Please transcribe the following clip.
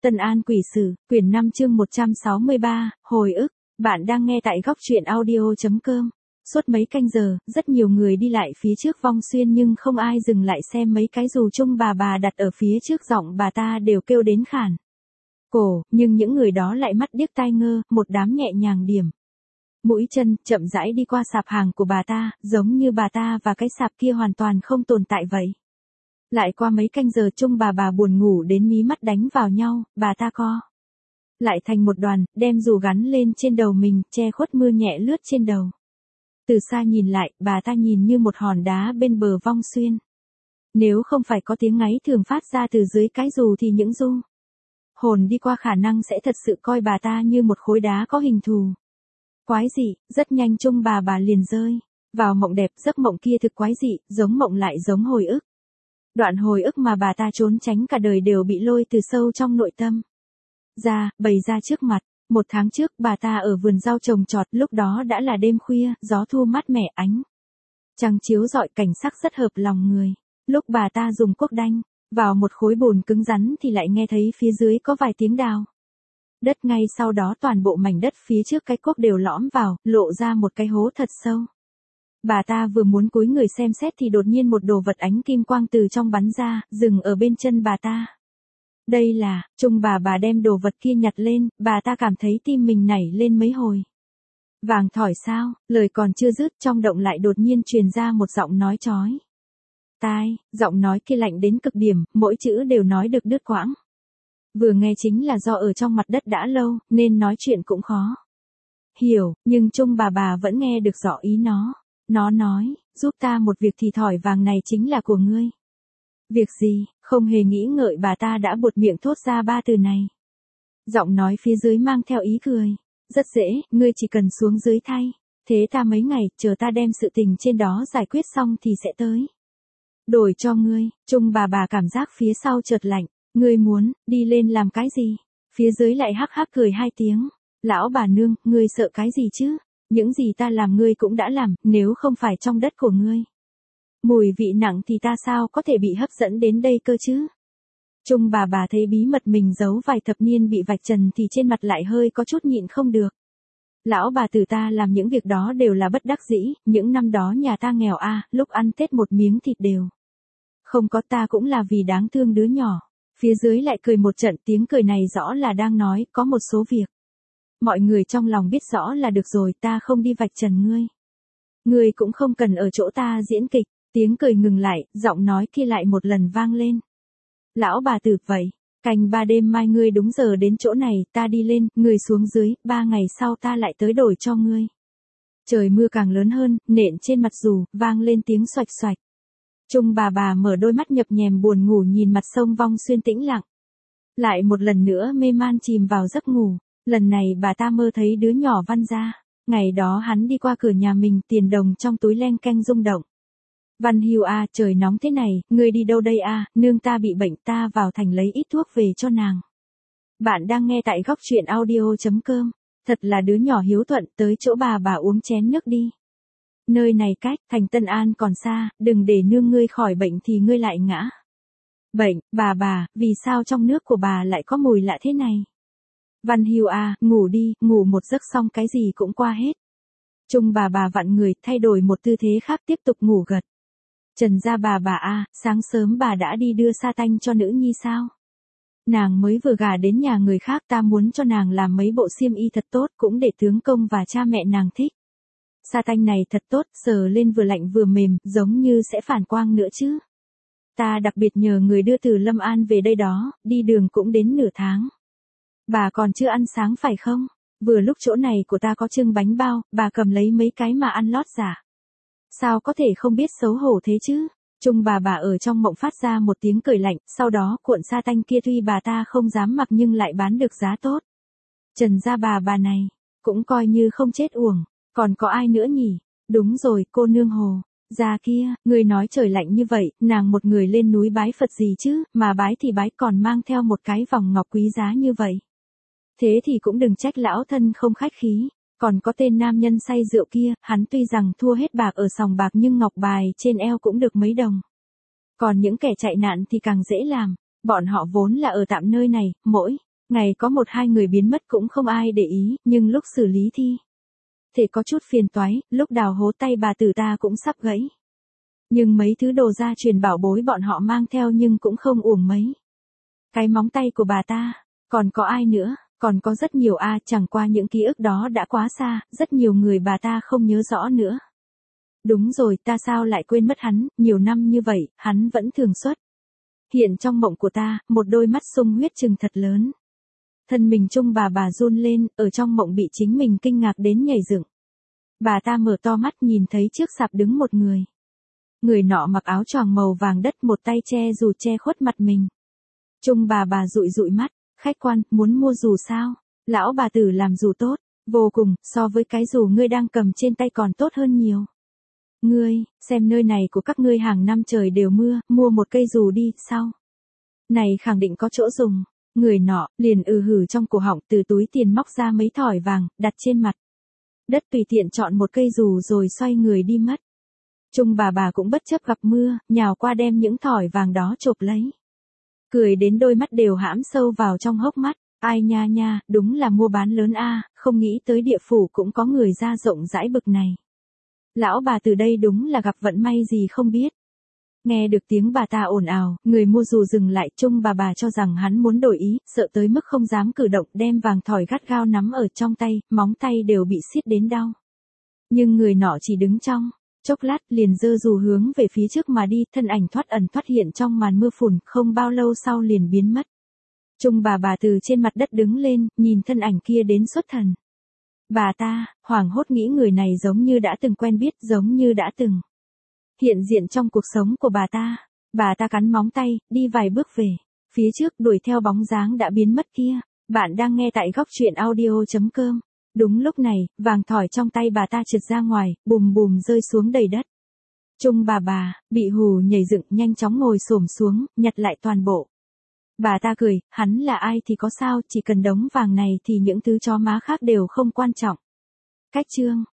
Tân An Quỷ Sử, quyển 5 chương 163, hồi ức. Bạn đang nghe tại góc truyện audio.com. Suốt mấy canh giờ, rất nhiều người đi lại phía trước Vong Xuyên nhưng không ai dừng lại xem mấy cái dù chung bà đặt ở phía trước, giọng bà ta đều kêu đến khản cổ, nhưng những người đó lại mắt điếc tai ngơ, một đám nhẹ nhàng điểm mũi chân, chậm rãi đi qua sạp hàng của bà ta, giống như bà ta và cái sạp kia hoàn toàn không tồn tại vậy. Lại qua mấy canh giờ chung bà buồn ngủ đến mí mắt đánh vào nhau, bà ta co lại thành một đoàn, đem dù gắn lên trên đầu mình, che khuất mưa nhẹ lướt trên đầu. Từ xa nhìn lại, bà ta nhìn như một hòn đá bên bờ Vong Xuyên. Nếu không phải có tiếng ngáy thường phát ra từ dưới cái dù thì những du hồn đi qua khả năng sẽ thật sự coi bà ta như một khối đá có hình thù quái dị. Rất nhanh chung bà liền rơi vào mộng đẹp. Giấc mộng kia thực quái dị, giống mộng lại giống hồi ức. Đoạn hồi ức mà bà ta trốn tránh cả đời đều bị lôi từ sâu trong nội tâm ra, bày ra trước mặt. 1 tháng trước, bà ta ở vườn rau trồng trọt, lúc đó đã là đêm khuya, gió thu mát mẻ, ánh trăng chiếu rọi, cảnh sắc rất hợp lòng người. Lúc bà ta dùng cuốc đanh vào một khối bùn cứng rắn thì lại nghe thấy phía dưới có vài tiếng đào đất, ngay sau đó toàn bộ mảnh đất phía trước cái cuốc đều lõm vào, lộ ra một cái hố thật sâu. Bà ta vừa muốn cúi người xem xét thì đột nhiên một đồ vật ánh kim quang từ trong bắn ra, dừng ở bên chân bà ta. Đây là, chung bà đem đồ vật kia nhặt lên, bà ta cảm thấy tim mình nảy lên mấy hồi. Vàng thỏi sao, lời còn chưa dứt, trong động lại đột nhiên truyền ra một giọng nói chói tai, giọng nói kia lạnh đến cực điểm, mỗi chữ đều nói được đứt quãng. Vừa nghe chính là do ở trong mặt đất đã lâu, nên nói chuyện cũng khó hiểu, nhưng chung bà vẫn nghe được rõ ý nó. Nó nói, giúp ta một việc thì thỏi vàng này chính là của ngươi. Việc gì? Không hề nghĩ ngợi bà ta đã buột miệng thốt ra 3 từ này. Giọng nói phía dưới mang theo ý cười. Rất dễ, ngươi chỉ cần xuống dưới thay. Thế ta mấy ngày, chờ ta đem sự tình trên đó giải quyết xong thì sẽ tới đổi cho ngươi. Chung bà cảm giác phía sau chợt lạnh. Ngươi muốn, đi lên làm cái gì? Phía dưới lại hắc hắc cười 2 tiếng. Lão bà nương, ngươi sợ cái gì chứ? Những gì ta làm ngươi cũng đã làm, nếu không phải trong đất của ngươi mùi vị nặng thì ta sao có thể bị hấp dẫn đến đây cơ chứ? Chung bà thấy bí mật mình giấu vài thập niên bị vạch trần thì trên mặt lại hơi có chút nhịn không được. Lão bà tử, ta làm những việc đó đều là bất đắc dĩ, những năm đó nhà ta nghèo lúc ăn Tết một miếng thịt đều không có, ta cũng là vì đáng thương đứa nhỏ. Phía dưới lại cười một trận, tiếng cười này rõ là đang nói, có một số việc mọi người trong lòng biết rõ là được rồi, ta không đi vạch trần ngươi. Ngươi cũng không cần ở chỗ ta diễn kịch. Tiếng cười ngừng lại, giọng nói kia lại một lần vang lên. Lão bà tử, vậy, canh 3 đêm mai ngươi đúng giờ đến chỗ này, ta đi lên, ngươi xuống dưới, 3 ngày sau ta lại tới đổi cho ngươi. Trời mưa càng lớn hơn, nện trên mặt dù, vang lên tiếng xoạch xoạch. Chung bà mở đôi mắt nhập nhèm buồn ngủ nhìn mặt sông Vong Xuyên tĩnh lặng. Lại một lần nữa mê man chìm vào giấc ngủ. Lần này bà ta mơ thấy đứa nhỏ Văn Gia. Ngày đó hắn đi qua cửa nhà mình, tiền đồng trong túi leng keng rung động. Văn Hưu trời nóng thế này, ngươi đi đâu đây nương ta bị bệnh, ta vào thành lấy ít thuốc về cho nàng. Bạn đang nghe tại góc truyện audio.com. Thật là đứa nhỏ hiếu thuận, tới chỗ bà uống chén nước đi. Nơi này cách thành Tân An còn xa, đừng để nương ngươi khỏi bệnh thì ngươi lại ngã bệnh. Bà, vì sao trong nước của bà lại có mùi lạ thế này? Văn Hưu ngủ đi, ngủ một giấc xong cái gì cũng qua hết. Chung bà vặn người, thay đổi một tư thế khác tiếp tục ngủ gật. Trần gia bà sáng sớm bà đã đi đưa sa tanh cho nữ nhi sao? Nàng mới vừa gả đến nhà người khác, ta muốn cho nàng làm mấy bộ xiêm y thật tốt, cũng để tướng công và cha mẹ nàng thích. Sa tanh này thật tốt, sờ lên vừa lạnh vừa mềm, giống như sẽ phản quang nữa chứ. Ta đặc biệt nhờ người đưa từ Lâm An về đây đó, đi đường cũng đến nửa tháng. Bà còn chưa ăn sáng phải không? Vừa lúc chỗ này của ta có trưng bánh bao, bà cầm lấy mấy cái mà ăn lót giả. Sao có thể không biết xấu hổ thế chứ? Chung bà ở trong mộng phát ra một tiếng cười lạnh, sau đó cuộn sa tanh kia tuy bà ta không dám mặc nhưng lại bán được giá tốt. Trần gia bà này, cũng coi như không chết uổng. Còn có ai nữa nhỉ? Đúng rồi, cô nương Hồ gia kia, người nói trời lạnh như vậy, nàng một người lên núi bái Phật gì chứ, mà bái thì bái còn mang theo một cái vòng ngọc quý giá như vậy. Thế thì cũng đừng trách lão thân không khách khí. Còn có tên nam nhân say rượu kia, hắn tuy rằng thua hết bạc ở sòng bạc nhưng ngọc bài trên eo cũng được mấy đồng. Còn những kẻ chạy nạn thì càng dễ làm, bọn họ vốn là ở tạm nơi này, mỗi Ngày có một hai người biến mất cũng không ai để ý, nhưng lúc xử lý thi thể có chút phiền toái, lúc đào hố tay bà tử ta cũng sắp gãy. Nhưng mấy thứ đồ gia truyền bảo bối bọn họ mang theo nhưng cũng không uổng mấy. Cái móng tay của bà ta, còn có ai nữa, còn có rất nhiều chẳng qua những ký ức đó đã quá xa, rất nhiều người bà ta không nhớ rõ nữa. Đúng rồi, ta sao lại quên mất hắn, nhiều năm như vậy, hắn vẫn thường xuất hiện trong mộng của ta, một đôi mắt sung huyết trừng thật lớn. Thân mình Trung bà run lên, ở trong mộng bị chính mình kinh ngạc đến nhảy dựng. Bà ta mở to mắt nhìn thấy trước sạp đứng một người. Người nọ mặc áo choàng màu vàng đất, một tay che dù che khuất mặt mình. Trung bà dụi dụi mắt, khách quan, muốn mua dù sao? Lão bà tử làm dù tốt, vô cùng, so với cái dù ngươi đang cầm trên tay còn tốt hơn nhiều. Ngươi, xem nơi này của các ngươi hàng năm trời đều mưa, mua một cây dù đi, sao? Này khẳng định có chỗ dùng. Người nọ, liền hử trong cổ họng, từ túi tiền móc ra mấy thỏi vàng, đặt trên mặt đất, tùy tiện chọn một cây dù rồi xoay người đi mất. Trung bà cũng bất chấp gặp mưa, nhào qua đem những thỏi vàng đó chộp lấy. Cười đến đôi mắt đều hãm sâu vào trong hốc mắt, ai nha nha, đúng là mua bán lớn không nghĩ tới địa phủ cũng có người ra rộng rãi bực này. Lão bà từ đây đúng là gặp vận may gì không biết. Nghe được tiếng bà ta ồn ào, người mua dù dừng lại, Trung bà cho rằng hắn muốn đổi ý, sợ tới mức không dám cử động, đem vàng thỏi gắt gao nắm ở trong tay, móng tay đều bị siết đến đau. Nhưng người nọ chỉ đứng trong chốc lát, liền giơ dù hướng về phía trước mà đi, thân ảnh thoát ẩn thoát hiện trong màn mưa phùn, không bao lâu sau liền biến mất. Trung bà từ trên mặt đất đứng lên, nhìn thân ảnh kia đến xuất thần. Bà ta, hoảng hốt nghĩ người này giống như đã từng quen biết, giống như đã từng hiện diện trong cuộc sống của bà ta. Bà ta cắn móng tay, đi vài bước về phía trước, đuổi theo bóng dáng đã biến mất kia. Bạn đang nghe tại góc truyện audio.com. Đúng lúc này, vàng thỏi trong tay bà ta trượt ra ngoài, bùm bùm rơi xuống đầy đất. Trung bà bị hù nhảy dựng, nhanh chóng ngồi xổm xuống, nhặt lại toàn bộ. Bà ta cười, hắn là ai thì có sao, chỉ cần đống vàng này thì những thứ chó má khác đều không quan trọng. Cách chương